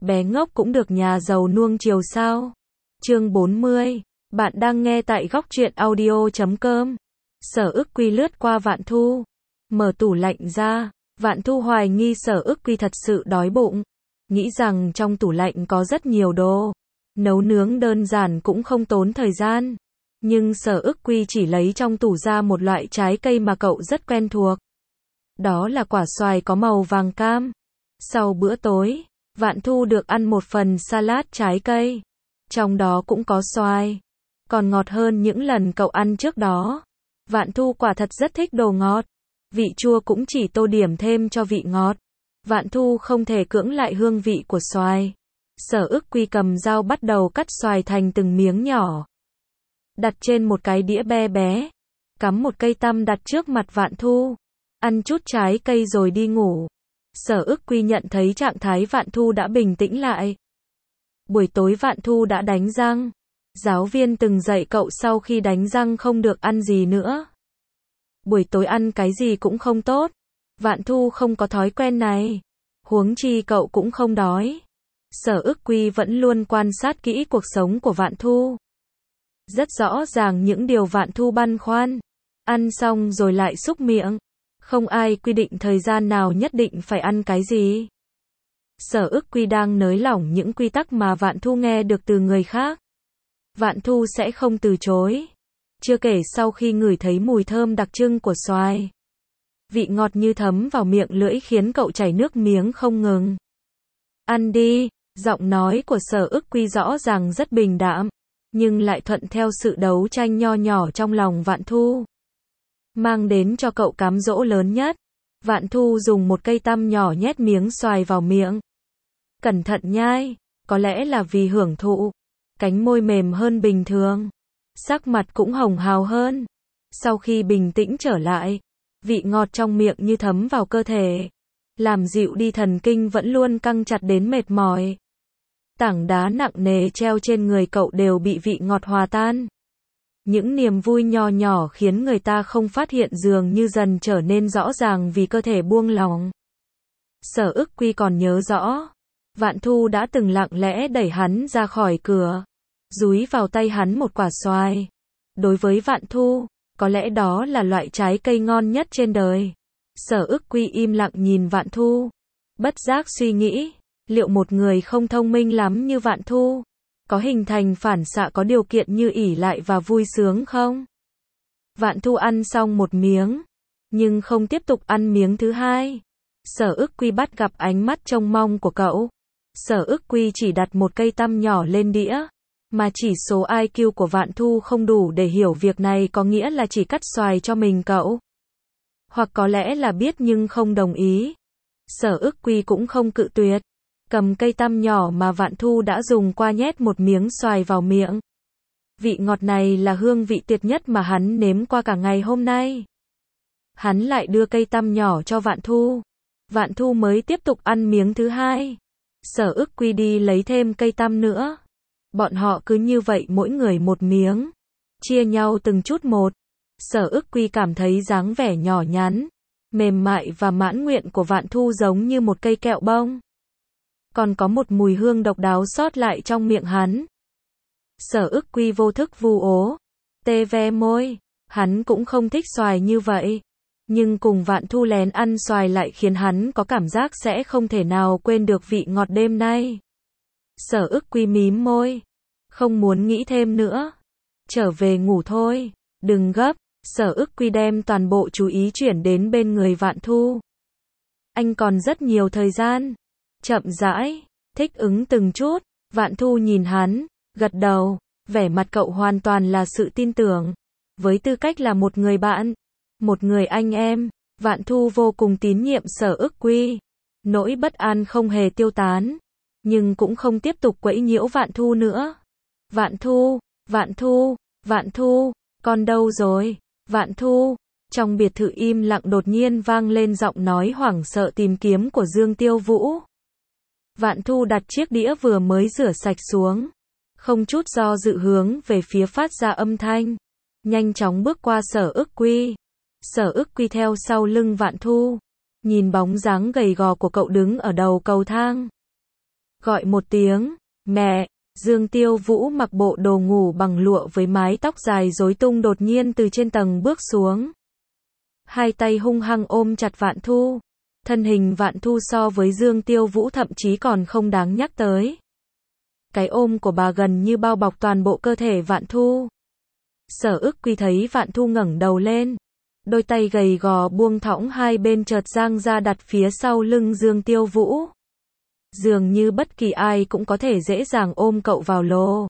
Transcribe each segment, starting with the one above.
Bé ngốc cũng được nhà giàu nuông chiều sao? Chương 40. Bạn đang nghe tại góc truyện audio.com. Sở Ức Quy lướt qua Vạn Thu, mở tủ lạnh ra. Vạn Thu hoài nghi Sở Ức Quy thật sự đói bụng, nghĩ rằng trong tủ lạnh có rất nhiều đồ, nấu nướng đơn giản cũng không tốn thời gian. Nhưng Sở Ức Quy chỉ lấy trong tủ ra một loại trái cây mà cậu rất quen thuộc. Đó là quả xoài có màu vàng cam. Sau bữa tối, Vạn Thu được ăn một phần salad trái cây. Trong đó cũng có xoài. Còn ngọt hơn những lần cậu ăn trước đó. Vạn Thu quả thật rất thích đồ ngọt. Vị chua cũng chỉ tô điểm thêm cho vị ngọt. Vạn Thu không thể cưỡng lại hương vị của xoài. Sở Ức Quy cầm dao bắt đầu cắt xoài thành từng miếng nhỏ. Đặt trên một cái đĩa bé bé. Cắm một cây tăm đặt trước mặt Vạn Thu. Ăn chút trái cây rồi đi ngủ. Sở Ức Quy nhận thấy trạng thái Vạn Thu đã bình tĩnh lại. Buổi tối Vạn Thu đã đánh răng. Giáo viên từng dạy cậu sau khi đánh răng không được ăn gì nữa. Buổi tối ăn cái gì cũng không tốt. Vạn Thu không có thói quen này. Huống chi cậu cũng không đói. Sở Ức Quy vẫn luôn quan sát kỹ cuộc sống của Vạn Thu. Rất rõ ràng những điều Vạn Thu băn khoăn. Ăn xong rồi lại súc miệng. Không ai quy định thời gian nào nhất định phải ăn cái gì. Sở Ức Quy đang nới lỏng những quy tắc mà Vạn Thu nghe được từ người khác. Vạn Thu sẽ không từ chối. Chưa kể sau khi ngửi thấy mùi thơm đặc trưng của xoài. Vị ngọt như thấm vào miệng lưỡi khiến cậu chảy nước miếng không ngừng. Ăn đi, giọng nói của Sở Ức Quy rõ ràng rất bình đạm, nhưng lại thuận theo sự đấu tranh nho nhỏ trong lòng Vạn Thu. Mang đến cho cậu cám dỗ lớn nhất. Vạn Thu dùng một cây tăm nhỏ nhét miếng xoài vào miệng. Cẩn thận nhai, có lẽ là vì hưởng thụ. Cánh môi mềm hơn bình thường. Sắc mặt cũng hồng hào hơn. Sau khi bình tĩnh trở lại, vị ngọt trong miệng như thấm vào cơ thể. Làm dịu đi thần kinh vẫn luôn căng chặt đến mệt mỏi. Tảng đá nặng nề treo trên người cậu đều bị vị ngọt hòa tan. Những niềm vui nho nhỏ khiến người ta không phát hiện dường như dần trở nên rõ ràng vì cơ thể buông lỏng. Sở Ức Quy còn nhớ rõ. Vạn Thu đã từng lặng lẽ đẩy hắn ra khỏi cửa. Dúi vào tay hắn một quả xoài. Đối với Vạn Thu, có lẽ đó là loại trái cây ngon nhất trên đời. Sở Ức Quy im lặng nhìn Vạn Thu. Bất giác suy nghĩ, liệu một người không thông minh lắm như Vạn Thu có hình thành phản xạ có điều kiện như ỷ lại và vui sướng không? Vạn Thu ăn xong một miếng, nhưng không tiếp tục ăn miếng thứ hai. Sở Ức Quy bắt gặp ánh mắt trông mong của cậu. Sở Ức Quy chỉ đặt một cây tăm nhỏ lên đĩa, mà chỉ số IQ của Vạn Thu không đủ để hiểu việc này có nghĩa là chỉ cắt xoài cho mình cậu. Hoặc có lẽ là biết nhưng không đồng ý. Sở Ức Quy cũng không cự tuyệt. Cầm cây tăm nhỏ mà Vạn Thu đã dùng qua nhét một miếng xoài vào miệng. Vị ngọt này là hương vị tuyệt nhất mà hắn nếm qua cả ngày hôm nay. Hắn lại đưa cây tăm nhỏ cho Vạn Thu. Vạn Thu mới tiếp tục ăn miếng thứ hai. Sở Ức Quy đi lấy thêm cây tăm nữa. Bọn họ cứ như vậy mỗi người một miếng. Chia nhau từng chút một. Sở Ức Quy cảm thấy dáng vẻ nhỏ nhắn, mềm mại và mãn nguyện của Vạn Thu giống như một cây kẹo bông. Còn có một mùi hương độc đáo sót lại trong miệng hắn. Sở Ức Quy vô thức vu ố. Tê ve môi. Hắn cũng không thích xoài như vậy. Nhưng cùng Vạn Thu lén ăn xoài lại khiến hắn có cảm giác sẽ không thể nào quên được vị ngọt đêm nay. Sở Ức Quy mím môi. Không muốn nghĩ thêm nữa. Trở về ngủ thôi. Đừng gấp. Sở Ức Quy đem toàn bộ chú ý chuyển đến bên người Vạn Thu. Anh còn rất nhiều thời gian. Chậm rãi, thích ứng từng chút. Vạn Thu nhìn hắn, gật đầu. Vẻ mặt cậu hoàn toàn là sự tin tưởng. Với tư cách là một người bạn, một người anh em, Vạn Thu vô cùng tín nhiệm Sở Ức Quy. Nỗi bất an không hề tiêu tán, nhưng cũng không tiếp tục quấy nhiễu Vạn Thu nữa. Vạn Thu, Vạn Thu, Vạn Thu, con đâu rồi? Vạn Thu. Trong biệt thự im lặng đột nhiên vang lên giọng nói hoảng sợ tìm kiếm của Dương Tiêu Vũ. Vạn Thu đặt chiếc đĩa vừa mới rửa sạch xuống, không chút do dự hướng về phía phát ra âm thanh, nhanh chóng bước qua Sở Ức Quy. Sở Ức Quy theo sau lưng Vạn Thu, nhìn bóng dáng gầy gò của cậu đứng ở đầu cầu thang. gọi một tiếng, mẹ. Dương Tiêu Vũ mặc bộ đồ ngủ bằng lụa với mái tóc dài rối tung đột nhiên từ trên tầng bước xuống. Hai tay hung hăng ôm chặt Vạn Thu. Thân hình Vạn Thu so với Dương Tiêu Vũ thậm chí còn không đáng nhắc tới. Cái ôm của bà gần như bao bọc toàn bộ cơ thể Vạn Thu. Sở Ức Quy thấy Vạn Thu ngẩng đầu lên. Đôi tay gầy gò buông thõng hai bên chợt dang ra đặt phía sau lưng Dương Tiêu Vũ. Dường như bất kỳ ai cũng có thể dễ dàng ôm cậu vào lô.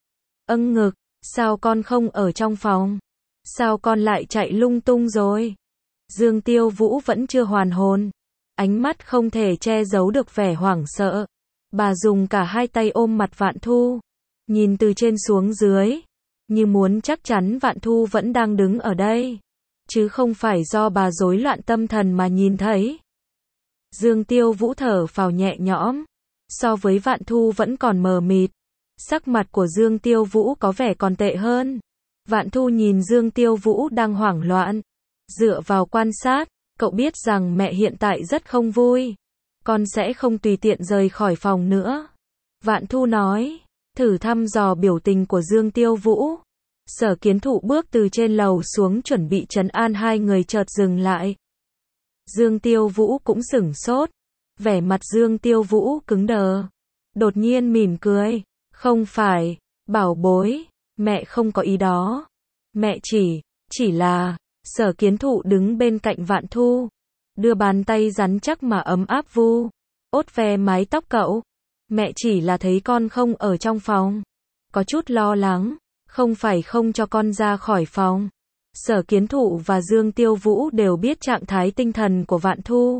Ngực, sao con không ở trong phòng? Sao con lại chạy lung tung rồi? Dương Tiêu Vũ vẫn chưa hoàn hồn. Ánh mắt không thể che giấu được vẻ hoảng sợ. Bà dùng cả hai tay ôm mặt Vạn Thu. Nhìn từ trên xuống dưới. Như muốn chắc chắn Vạn Thu vẫn đang đứng ở đây. Chứ không phải do bà rối loạn tâm thần mà nhìn thấy. Dương Tiêu Vũ thở phào nhẹ nhõm. So với Vạn Thu vẫn còn mờ mịt. Sắc mặt của Dương Tiêu Vũ có vẻ còn tệ hơn. Vạn Thu nhìn Dương Tiêu Vũ đang hoảng loạn. Dựa vào quan sát, cậu biết rằng mẹ hiện tại rất không vui. Con sẽ không tùy tiện rời khỏi phòng nữa. Vạn Thu nói, thử thăm dò biểu tình của Dương Tiêu Vũ. Sở Kiến Thụ bước từ trên lầu xuống chuẩn bị trấn an hai người chợt dừng lại. Dương Tiêu Vũ cũng sửng sốt. Vẻ mặt Dương Tiêu Vũ cứng đờ. Đột nhiên mỉm cười. Không phải, bảo bối, mẹ không có ý đó. Mẹ chỉ là, Sở Kiến Thụ đứng bên cạnh Vạn Thu. Đưa bàn tay rắn chắc mà ấm áp vu. Ốt ve mái tóc cậu. Mẹ chỉ là thấy con không ở trong phòng. Có chút lo lắng. Không phải không cho con ra khỏi phòng. Sở Kiến Thụ và Dương Tiêu Vũ đều biết trạng thái tinh thần của Vạn Thu.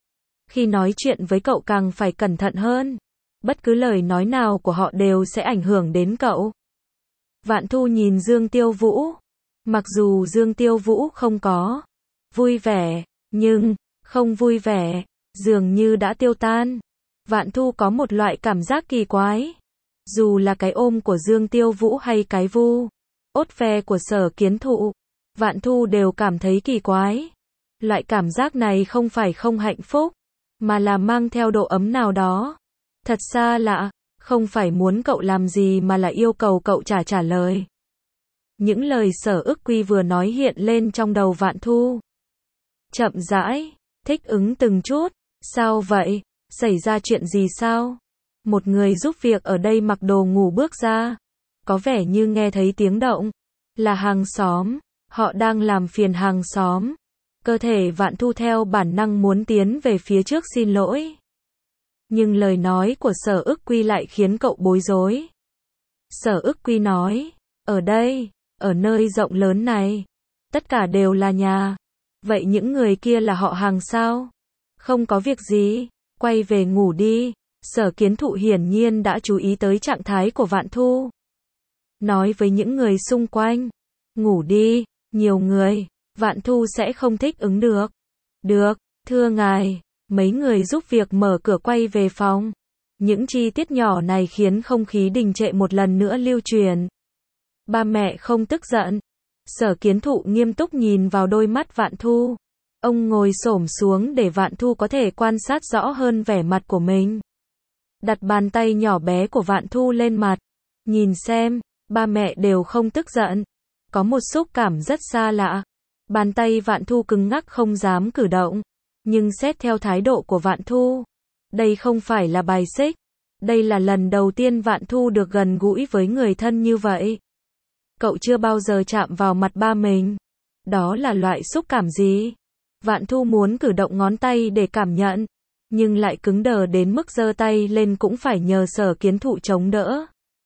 Khi nói chuyện với cậu càng phải cẩn thận hơn. Bất cứ lời nói nào của họ đều sẽ ảnh hưởng đến cậu. Vạn Thu nhìn Dương Tiêu Vũ. Mặc dù Dương Tiêu Vũ không có vui vẻ, nhưng không vui vẻ dường như đã tiêu tan. Vạn Thu có một loại cảm giác kỳ quái. Dù là cái ôm của Dương Tiêu Vũ hay cái vu ốt ve của Sở Kiến Thụ, Vạn Thu đều cảm thấy kỳ quái. Loại cảm giác này không phải không hạnh phúc, mà là mang theo độ ấm nào đó. Thật xa lạ, không phải muốn cậu làm gì mà là yêu cầu cậu trả lời. Những lời Sở Ức Quy vừa nói hiện lên trong đầu Vạn Thu. Chậm rãi, thích ứng từng chút. Sao vậy? Xảy ra chuyện gì sao? Một người giúp việc ở đây mặc đồ ngủ bước ra. Có vẻ như nghe thấy tiếng động. Là hàng xóm. Họ đang làm phiền hàng xóm. Cơ thể Vạn Thu theo bản năng muốn tiến về phía trước xin lỗi. Nhưng lời nói của Sở Ức Quy lại khiến cậu bối rối. Sở Ức Quy nói, ở đây, ở nơi rộng lớn này, tất cả đều là nhà. Vậy những người kia là họ hàng sao? Không có việc gì, quay về ngủ đi. Sở Kiến Thụ hiển nhiên đã chú ý tới trạng thái của Vạn Thu. Nói với những người xung quanh, ngủ đi, nhiều người, Vạn Thu sẽ không thích ứng được. Được, thưa ngài. Mấy người giúp việc mở cửa quay về phòng. Những chi tiết nhỏ này khiến không khí đình trệ một lần nữa lưu truyền. Ba mẹ không tức giận. Sở Kiến Thụ nghiêm túc nhìn vào đôi mắt Vạn Thu. Ông ngồi xổm xuống để Vạn Thu có thể quan sát rõ hơn vẻ mặt của mình. Đặt bàn tay nhỏ bé của Vạn Thu lên mặt. Nhìn xem, ba mẹ đều không tức giận. Có một xúc cảm rất xa lạ. Bàn tay Vạn Thu cứng ngắc không dám cử động. Nhưng xét theo thái độ của Vạn Thu, đây không phải là bài xích. Đây là lần đầu tiên Vạn Thu được gần gũi với người thân như vậy. Cậu chưa bao giờ chạm vào mặt ba mình. Đó là loại xúc cảm gì? Vạn Thu muốn cử động ngón tay để cảm nhận, nhưng lại cứng đờ đến mức giơ tay lên cũng phải nhờ Sở Kiến Thụ chống đỡ.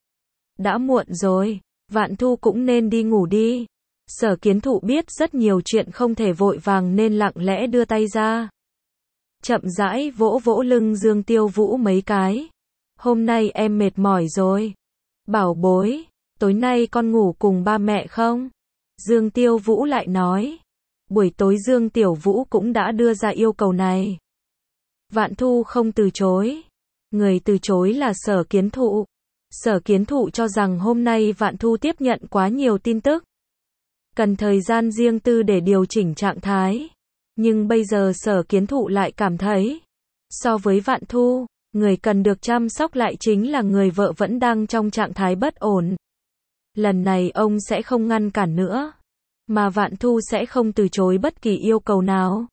Đã muộn rồi, Vạn Thu cũng nên đi ngủ đi. Sở Kiến Thụ biết rất nhiều chuyện không thể vội vàng nên lặng lẽ đưa tay ra. Chậm rãi vỗ vỗ lưng Dương Tiêu Vũ mấy cái. Hôm nay em mệt mỏi rồi. Bảo bối, tối nay con ngủ cùng ba mẹ không? Dương Tiêu Vũ lại nói. Buổi tối Dương Tiểu Vũ cũng đã đưa ra yêu cầu này. Vạn Thu không từ chối. Người từ chối là Sở Kiến Thụ. Sở Kiến Thụ cho rằng hôm nay Vạn Thu tiếp nhận quá nhiều tin tức. Cần thời gian riêng tư để điều chỉnh trạng thái. Nhưng bây giờ Sở Kiến Thụ lại cảm thấy, so với Vạn Thu, Người cần được chăm sóc lại chính là người vợ vẫn đang trong trạng thái bất ổn. Lần này ông sẽ không ngăn cản nữa, mà Vạn Thu sẽ không từ chối bất kỳ yêu cầu nào.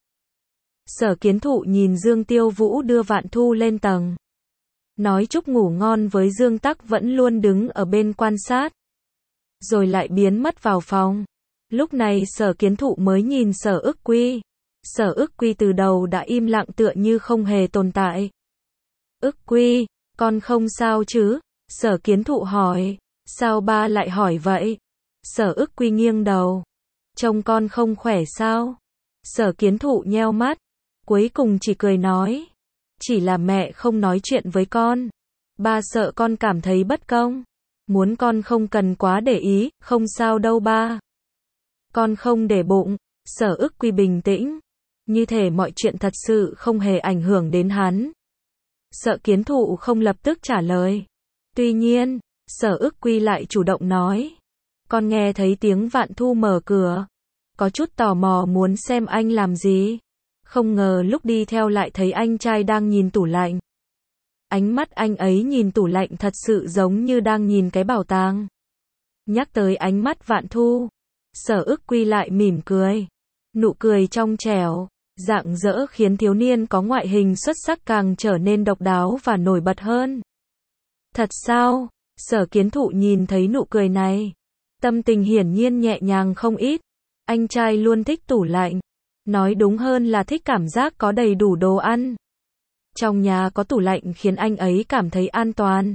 Sở Kiến Thụ nhìn Dương Tiêu Vũ đưa Vạn Thu lên tầng, nói chúc ngủ ngon với Dương Tắc vẫn luôn đứng ở bên quan sát, rồi lại biến mất vào phòng. Lúc này Sở Kiến Thụ mới nhìn Sở Ức Quy. Sở Ức Quy từ đầu đã im lặng tựa như không hề tồn tại. Ức Quy, con không sao chứ? Sở Kiến Thụ hỏi. Sao ba lại hỏi vậy? Sở Ức Quy nghiêng đầu. Trông con không khỏe sao? Sở Kiến Thụ nheo mắt, cuối cùng chỉ cười nói. Chỉ là mẹ không nói chuyện với con. Ba sợ con cảm thấy bất công. Muốn con không cần quá để ý, không sao đâu ba. Con không để bụng. Sở Ức Quy bình tĩnh, như thể mọi chuyện thật sự không hề ảnh hưởng đến hắn. Sở Kiến Thụ không lập tức trả lời. Tuy nhiên, Sở Ức Quy lại chủ động nói. Con nghe thấy tiếng Vạn Thu mở cửa. Có chút tò mò muốn xem anh làm gì. Không ngờ lúc đi theo lại thấy anh trai đang nhìn tủ lạnh. Ánh mắt anh ấy nhìn tủ lạnh thật sự giống như đang nhìn cái bảo tàng. Nhắc tới ánh mắt Vạn Thu, Sở Ức Quy lại mỉm cười. Nụ cười trong trẻo, rạng rỡ khiến thiếu niên có ngoại hình xuất sắc càng trở nên độc đáo và nổi bật hơn. Thật sao? Sở Kiến Thụ nhìn thấy nụ cười này, tâm tình hiển nhiên nhẹ nhàng không ít. Anh trai luôn thích tủ lạnh. Nói đúng hơn là thích cảm giác có đầy đủ đồ ăn. Trong nhà có tủ lạnh khiến anh ấy cảm thấy an toàn.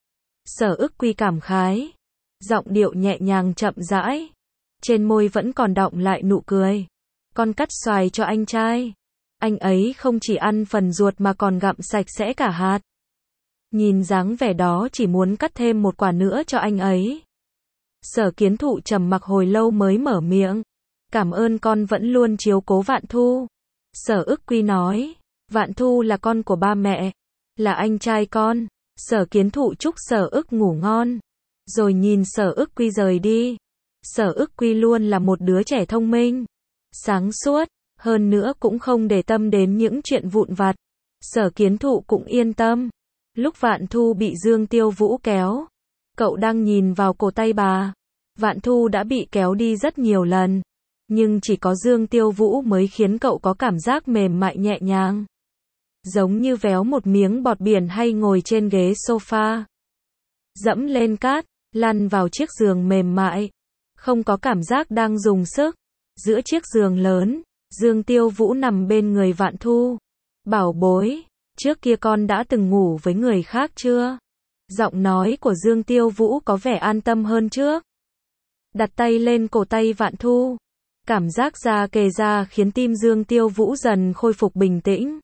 Sở Ức Quy cảm khái. Giọng điệu nhẹ nhàng chậm rãi. Trên môi vẫn còn đọng lại nụ cười. Con cắt xoài cho anh trai. Anh ấy không chỉ ăn phần ruột mà còn gặm sạch sẽ cả hạt. Nhìn dáng vẻ đó chỉ muốn cắt thêm một quả nữa cho anh ấy. Sở Kiến Thụ trầm mặc hồi lâu mới mở miệng. Cảm ơn con vẫn luôn chiếu cố Vạn Thu. Sở Ức Quy nói. Vạn Thu là con của ba mẹ. Là anh trai con. Sở Kiến Thụ chúc Sở Ức ngủ ngon. Rồi nhìn Sở Ức Quy rời đi. Sở Ức Quy luôn là một đứa trẻ thông minh, sáng suốt, hơn nữa cũng không để tâm đến những chuyện vụn vặt. Sở Kiến Thụ cũng yên tâm. Lúc Vạn Thu bị Dương Tiêu Vũ kéo, cậu đang nhìn vào cổ tay bà. Vạn Thu đã bị kéo đi rất nhiều lần, nhưng chỉ có Dương Tiêu Vũ mới khiến cậu có cảm giác mềm mại nhẹ nhàng. Giống như véo một miếng bọt biển hay ngồi trên ghế sofa. Dẫm lên cát, lăn vào chiếc giường mềm mại. Không có cảm giác đang dùng sức. Giữa chiếc giường lớn, Dương Tiêu Vũ nằm bên người Vạn Thu. Bảo bối, trước kia con đã từng ngủ với người khác chưa? Giọng nói của Dương Tiêu Vũ có vẻ an tâm hơn trước. Đặt tay lên cổ tay Vạn Thu. Cảm giác da kề da khiến tim Dương Tiêu Vũ dần khôi phục bình tĩnh.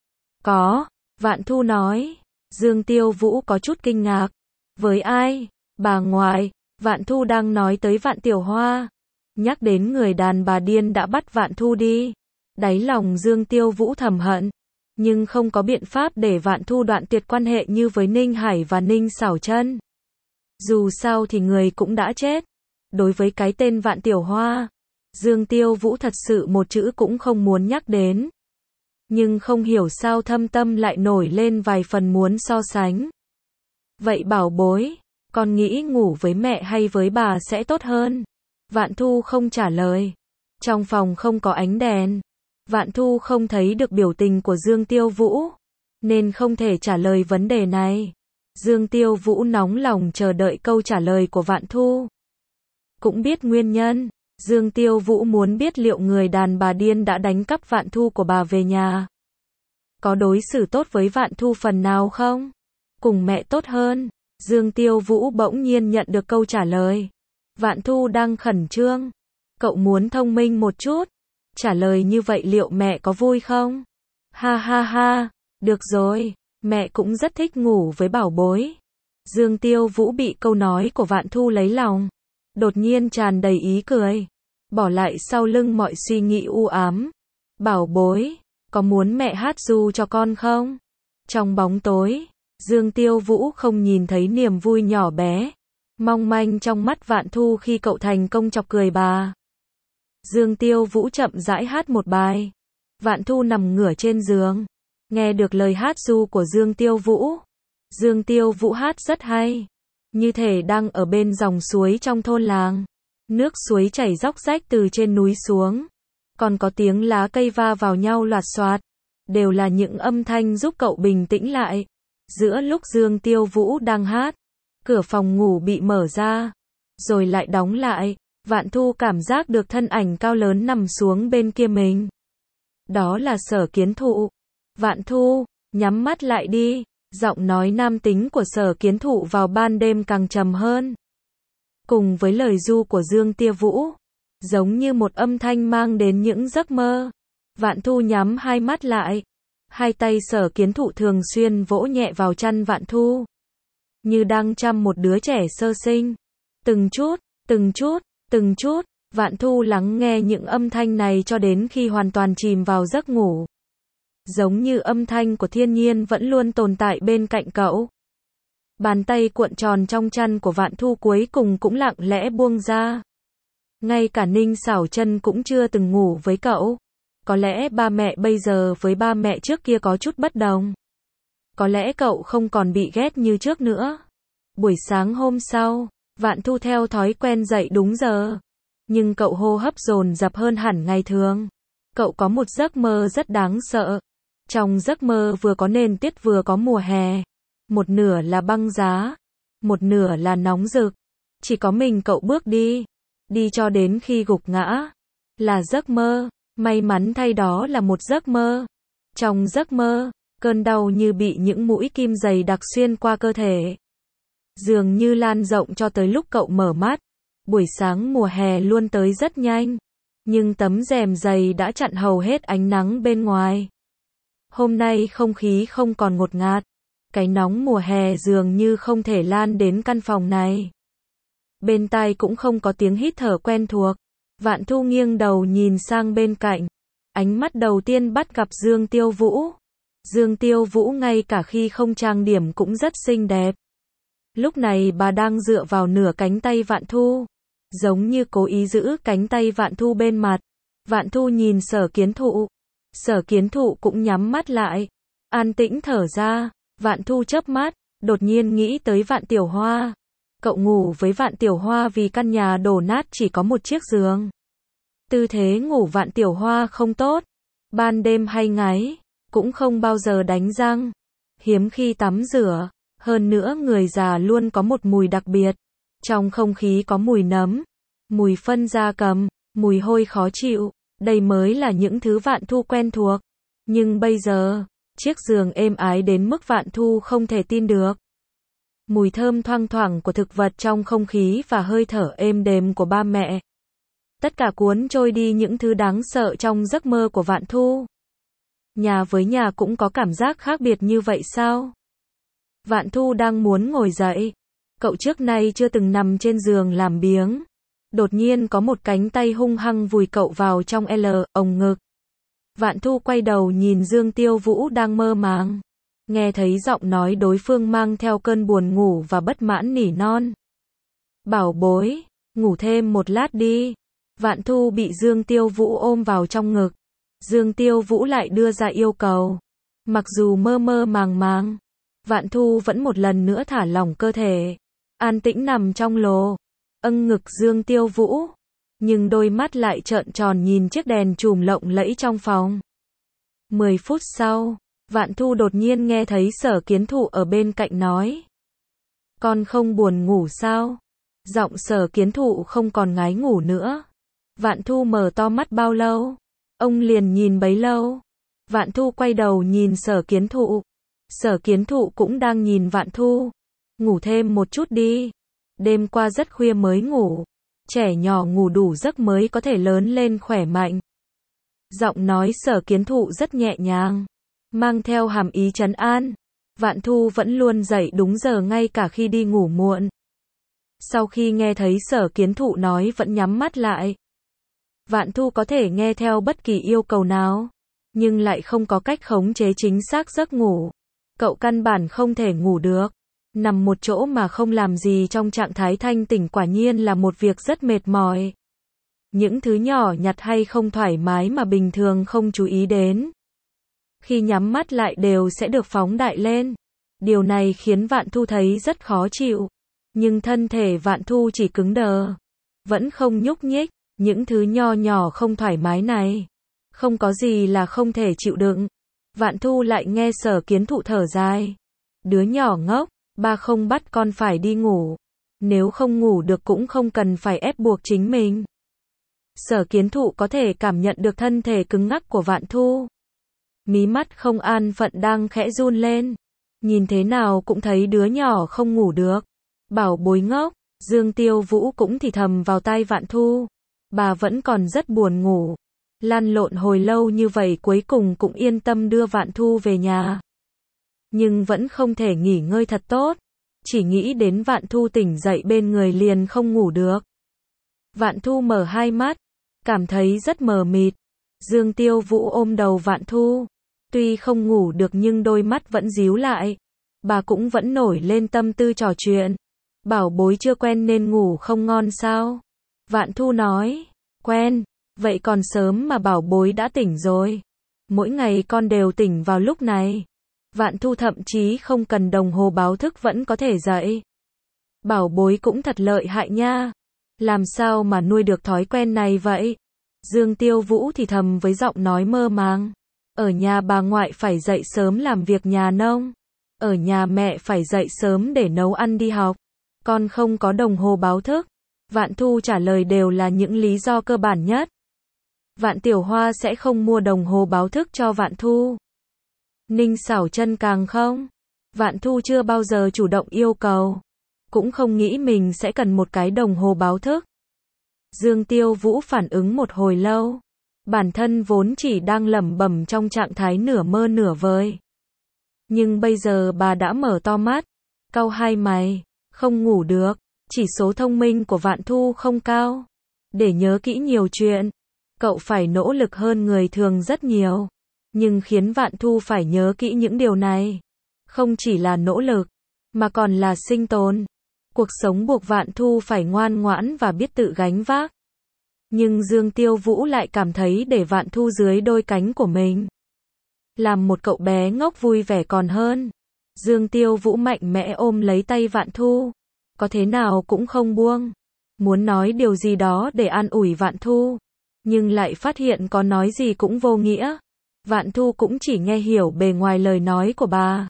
Có, Vạn Thu nói. Dương Tiêu Vũ có chút kinh ngạc. Với ai? Bà ngoại. Vạn Thu đang nói tới Vạn Tiểu Hoa. Nhắc đến người đàn bà điên đã bắt Vạn Thu đi. Đáy lòng Dương Tiêu Vũ thầm hận. Nhưng không có biện pháp để Vạn Thu đoạn tuyệt quan hệ như với Ninh Hải và Ninh Xảo Chân. Dù sao thì người cũng đã chết. Đối với cái tên Vạn Tiểu Hoa, Dương Tiêu Vũ thật sự một chữ cũng không muốn nhắc đến. Nhưng không hiểu sao thâm tâm lại nổi lên vài phần muốn so sánh. Vậy bảo bối, con nghĩ ngủ với mẹ hay với bà sẽ tốt hơn? Vạn Thu không trả lời. Trong phòng không có ánh đèn. Vạn Thu không thấy được biểu tình của Dương Tiêu Vũ, nên không thể trả lời vấn đề này. Dương Tiêu Vũ nóng lòng chờ đợi câu trả lời của Vạn Thu. Cũng biết nguyên nhân, Dương Tiêu Vũ muốn biết liệu người đàn bà điên đã đánh cắp Vạn Thu của bà về nhà. Có đối xử tốt với Vạn Thu phần nào không? Cùng mẹ tốt hơn. Dương Tiêu Vũ bỗng nhiên nhận được câu trả lời. Vạn Thu đang khẩn trương. Cậu muốn thông minh một chút. Trả lời như vậy liệu mẹ có vui không? Ha ha ha, được rồi, mẹ cũng rất thích ngủ với bảo bối. Dương Tiêu Vũ bị câu nói của Vạn Thu lấy lòng. Đột nhiên tràn đầy ý cười. Bỏ lại sau lưng mọi suy nghĩ u ám. Bảo bối, có muốn mẹ hát ru cho con không? Trong bóng tối, Dương Tiêu Vũ không nhìn thấy niềm vui nhỏ bé, mong manh trong mắt Vạn Thu khi cậu thành công chọc cười bà. Dương Tiêu Vũ chậm rãi hát một bài. Vạn Thu nằm ngửa trên giường, nghe được lời hát ru của Dương Tiêu Vũ. Dương Tiêu Vũ hát rất hay, như thể đang ở bên dòng suối trong thôn làng. Nước suối chảy róc rách từ trên núi xuống, còn có tiếng lá cây va vào nhau loạt xoạt, đều là những âm thanh giúp cậu bình tĩnh lại. Giữa lúc Dương Tiêu Vũ đang hát, cửa phòng ngủ bị mở ra, rồi lại đóng lại. Vạn Thu cảm giác được thân ảnh cao lớn nằm xuống bên kia mình. Đó là Sở Kiến Thụ. Vạn Thu, nhắm mắt lại đi. Giọng nói nam tính của Sở Kiến Thụ vào ban đêm càng trầm hơn. Cùng với lời ru của Dương Tiêu Vũ, giống như một âm thanh mang đến những giấc mơ. Vạn Thu nhắm hai mắt lại. Hai tay Sở Kiến Thụ thường xuyên vỗ nhẹ vào chân Vạn Thu, như đang chăm một đứa trẻ sơ sinh. Từng chút, từng chút, từng chút, Vạn Thu lắng nghe những âm thanh này cho đến khi hoàn toàn chìm vào giấc ngủ. Giống như âm thanh của thiên nhiên vẫn luôn tồn tại bên cạnh cậu. Bàn tay cuộn tròn trong chăn của Vạn Thu cuối cùng cũng lặng lẽ buông ra. Ngay cả Ninh Xảo Chân cũng chưa từng ngủ với cậu. Có lẽ ba mẹ bây giờ với ba mẹ trước kia có chút bất đồng. Có lẽ cậu không còn bị ghét như trước nữa. Buổi sáng hôm sau, Vạn Thu theo thói quen dậy đúng giờ. Nhưng cậu hô hấp dồn dập hơn hẳn ngày thường. Cậu có một giấc mơ rất đáng sợ. Trong giấc mơ vừa có nền tuyết vừa có mùa hè. Một nửa là băng giá, một nửa là nóng rực. Chỉ có mình cậu bước đi. Đi cho đến khi gục ngã. Là giấc mơ. May mắn thay đó là một giấc mơ. Trong giấc mơ, cơn đau như bị những mũi kim dày đặc xuyên qua cơ thể. Dường như lan rộng cho tới lúc cậu mở mắt. Buổi sáng mùa hè luôn tới rất nhanh. Nhưng tấm rèm dày đã chặn hầu hết ánh nắng bên ngoài. Hôm nay không khí không còn ngột ngạt. Cái nóng mùa hè dường như không thể lan đến căn phòng này. Bên tai cũng không có tiếng hít thở quen thuộc. Vạn Thu nghiêng đầu nhìn sang bên cạnh. Ánh mắt đầu tiên bắt gặp Dương Tiêu Vũ. Dương Tiêu Vũ ngay cả khi không trang điểm cũng rất xinh đẹp. Lúc này bà đang dựa vào nửa cánh tay Vạn Thu, giống như cố ý giữ cánh tay Vạn Thu bên mặt. Vạn Thu nhìn Sở Kiến Thụ. Sở Kiến Thụ cũng nhắm mắt lại, an tĩnh thở ra. Vạn Thu chớp mắt, đột nhiên nghĩ tới Vạn Tiểu Hoa. Cậu ngủ với Vạn Tiểu Hoa vì căn nhà đổ nát chỉ có một chiếc giường. Tư thế ngủ Vạn Tiểu Hoa không tốt, ban đêm hay ngáy, cũng không bao giờ đánh răng, hiếm khi tắm rửa, hơn nữa người già luôn có một mùi đặc biệt. Trong không khí có mùi nấm, mùi phân gia cầm, mùi hôi khó chịu, đây mới là những thứ Vạn Thu quen thuộc. Nhưng bây giờ, chiếc giường êm ái đến mức Vạn Thu không thể tin được. Mùi thơm thoang thoảng của thực vật trong không khí và hơi thở êm đềm của ba mẹ. Tất cả cuốn trôi đi những thứ đáng sợ trong giấc mơ của Vạn Thu. Nhà với nhà cũng có cảm giác khác biệt như vậy sao? Vạn Thu đang muốn ngồi dậy. Cậu trước nay chưa từng nằm trên giường làm biếng. Đột nhiên có một cánh tay hung hăng vùi cậu vào trong ồng ngực. Vạn Thu quay đầu nhìn Dương Tiêu Vũ đang mơ màng. Nghe thấy giọng nói đối phương mang theo cơn buồn ngủ và bất mãn nỉ non. Bảo bối, ngủ thêm một lát đi. Vạn Thu bị Dương Tiêu Vũ ôm vào trong ngực. Dương Tiêu Vũ lại đưa ra yêu cầu. Mặc dù mơ mơ màng màng, Vạn Thu vẫn một lần nữa thả lỏng cơ thể. An tĩnh nằm trong lồ, ngực Dương Tiêu Vũ. Nhưng đôi mắt lại trợn tròn nhìn chiếc đèn chùm lộng lẫy trong phòng. 10 phút sau, Vạn Thu đột nhiên nghe thấy Sở Kiến Thụ ở bên cạnh nói. Con không buồn ngủ sao? Giọng Sở Kiến Thụ không còn ngái ngủ nữa. Vạn Thu mở to mắt bao lâu? Ông liền nhìn bấy lâu. Vạn Thu quay đầu nhìn Sở Kiến Thụ. Sở Kiến Thụ cũng đang nhìn Vạn Thu. Ngủ thêm một chút đi. Đêm qua rất khuya mới ngủ. Trẻ nhỏ ngủ đủ giấc mới có thể lớn lên khỏe mạnh. Giọng nói Sở Kiến Thụ rất nhẹ nhàng, mang theo hàm ý trấn an. Vạn Thu vẫn luôn dậy đúng giờ ngay cả khi đi ngủ muộn. Sau khi nghe thấy Sở Kiến Thụ nói vẫn nhắm mắt lại. Vạn Thu có thể nghe theo bất kỳ yêu cầu nào, nhưng lại không có cách khống chế chính xác giấc ngủ. Cậu căn bản không thể ngủ được. Nằm một chỗ mà không làm gì trong trạng thái thanh tỉnh quả nhiên là một việc rất mệt mỏi. Những thứ nhỏ nhặt hay không thoải mái mà bình thường không chú ý đến. khi nhắm mắt lại đều sẽ được phóng đại lên. Điều này khiến Vạn Thu thấy rất khó chịu. Nhưng thân thể Vạn Thu chỉ cứng đờ, vẫn không nhúc nhích. Những thứ nho nhỏ không thoải mái này, không có gì là không thể chịu đựng. Vạn Thu lại nghe Sở Kiến Thụ thở dài. Đứa nhỏ ngốc, ba không bắt con phải đi ngủ. Nếu không ngủ được cũng không cần phải ép buộc chính mình. Sở Kiến Thụ có thể cảm nhận được thân thể cứng ngắc của Vạn Thu. Mí mắt không an phận đang khẽ run lên. Nhìn thế nào cũng thấy đứa nhỏ không ngủ được. Bảo bối ngốc, Dương Tiêu Vũ cũng thì thầm vào tai Vạn Thu. Bà vẫn còn rất buồn ngủ. Lăn lộn hồi lâu như vậy cuối cùng cũng yên tâm đưa Vạn Thu về nhà. Nhưng vẫn không thể nghỉ ngơi thật tốt. Chỉ nghĩ đến Vạn Thu tỉnh dậy bên người liền không ngủ được. Vạn Thu mở hai mắt, cảm thấy rất mờ mịt. Dương Tiêu Vũ ôm đầu Vạn Thu. Tuy không ngủ được nhưng đôi mắt vẫn díu lại. Bà cũng vẫn nổi lên tâm tư trò chuyện. Bảo bối chưa quen nên ngủ không ngon sao? Vạn Thu nói, quen, vậy còn sớm mà bảo bối đã tỉnh rồi. Mỗi ngày con đều tỉnh vào lúc này. Vạn Thu thậm chí không cần đồng hồ báo thức vẫn có thể dậy. Bảo bối cũng thật lợi hại nha. Làm sao mà nuôi được thói quen này vậy? Dương Tiêu Vũ thì thầm với giọng nói mơ màng. Ở nhà bà ngoại phải dậy sớm làm việc nhà nông. Ở nhà mẹ phải dậy sớm để nấu ăn đi học. Con không có đồng hồ báo thức. Vạn Thu trả lời đều là những lý do cơ bản nhất. Vạn Tiểu Hoa sẽ không mua đồng hồ báo thức cho Vạn Thu. Ninh Xảo Chân càng không. Vạn Thu chưa bao giờ chủ động yêu cầu. Cũng không nghĩ mình sẽ cần một cái đồng hồ báo thức. Dương Tiêu Vũ phản ứng một hồi lâu. Bản thân vốn chỉ đang lẩm bẩm trong trạng thái nửa mơ nửa vời. Nhưng bây giờ bà đã mở to mắt. Cau hai mày. Không ngủ được. Chỉ số thông minh của Vạn Thu không cao. Để nhớ kỹ nhiều chuyện, cậu phải nỗ lực hơn người thường rất nhiều. Nhưng khiến Vạn Thu phải nhớ kỹ những điều này. Không chỉ là nỗ lực, mà còn là sinh tồn. Cuộc sống buộc Vạn Thu phải ngoan ngoãn và biết tự gánh vác. Nhưng Dương Tiêu Vũ lại cảm thấy để Vạn Thu dưới đôi cánh của mình. Làm một cậu bé ngốc vui vẻ còn hơn. Dương Tiêu Vũ mạnh mẽ ôm lấy tay Vạn Thu. Có thế nào cũng không buông. Muốn nói điều gì đó để an ủi Vạn Thu. Nhưng lại phát hiện có nói gì cũng vô nghĩa. Vạn Thu cũng chỉ nghe hiểu bề ngoài lời nói của bà.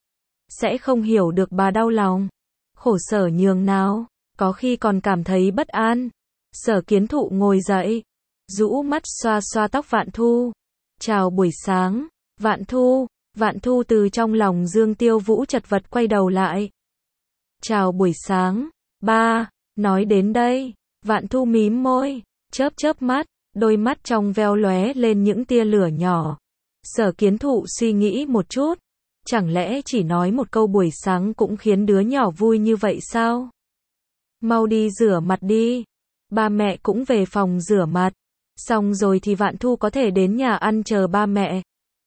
Sẽ không hiểu được bà đau lòng. Khổ sở nhường nào. Có khi còn cảm thấy bất an. Sở Kiến Thụ ngồi dậy. Rũ mắt xoa xoa tóc Vạn Thu. Chào buổi sáng. Vạn Thu. Vạn Thu từ trong lòng Dương Tiêu Vũ chật vật quay đầu lại. Chào buổi sáng. Ba. Nói đến đây. Vạn Thu mím môi. Chớp chớp mắt. Đôi mắt trong veo lóe lên những tia lửa nhỏ. Sở Kiến Thụ suy nghĩ một chút. Chẳng lẽ chỉ nói một câu buổi sáng cũng khiến đứa nhỏ vui như vậy sao? Mau đi rửa mặt đi. Ba mẹ cũng về phòng rửa mặt. Xong rồi thì Vạn Thu có thể đến nhà ăn chờ ba mẹ.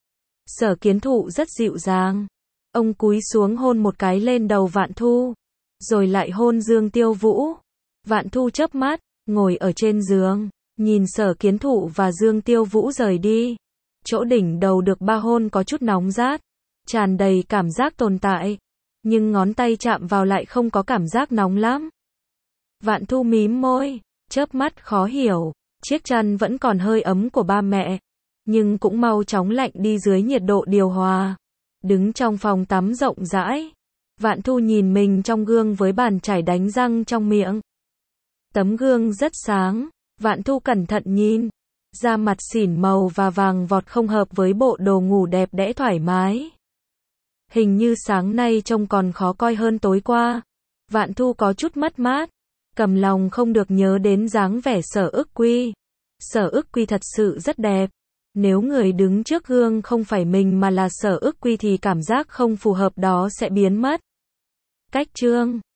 Sở Kiến Thụ rất dịu dàng. Ông cúi xuống hôn một cái lên đầu Vạn Thu. Rồi lại hôn Dương Tiêu Vũ. Vạn Thu chớp mắt, ngồi ở trên giường. Nhìn Sở Kiến Thụ và Dương Tiêu Vũ rời đi. Chỗ đỉnh đầu được ba hôn có chút nóng rát. Tràn đầy cảm giác tồn tại. Nhưng ngón tay chạm vào lại không có cảm giác nóng lắm. Vạn Thu mím môi, chớp mắt khó hiểu. Chiếc chăn vẫn còn hơi ấm của ba mẹ. Nhưng cũng mau chóng lạnh đi dưới nhiệt độ điều hòa. Đứng trong phòng tắm rộng rãi. Vạn Thu nhìn mình trong gương với bàn chải đánh răng trong miệng. Tấm gương rất sáng. Vạn Thu cẩn thận nhìn. Da mặt xỉn màu và vàng vọt không hợp với bộ đồ ngủ đẹp đẽ thoải mái. Hình như sáng nay trông còn khó coi hơn tối qua. Vạn Thu có chút mất mát. Cầm lòng không được nhớ đến dáng vẻ Sở Ức Quy. Sở Ức Quy thật sự rất đẹp. Nếu người đứng trước gương không phải mình mà là Sở Ức Quy thì cảm giác không phù hợp đó sẽ biến mất. Cách chương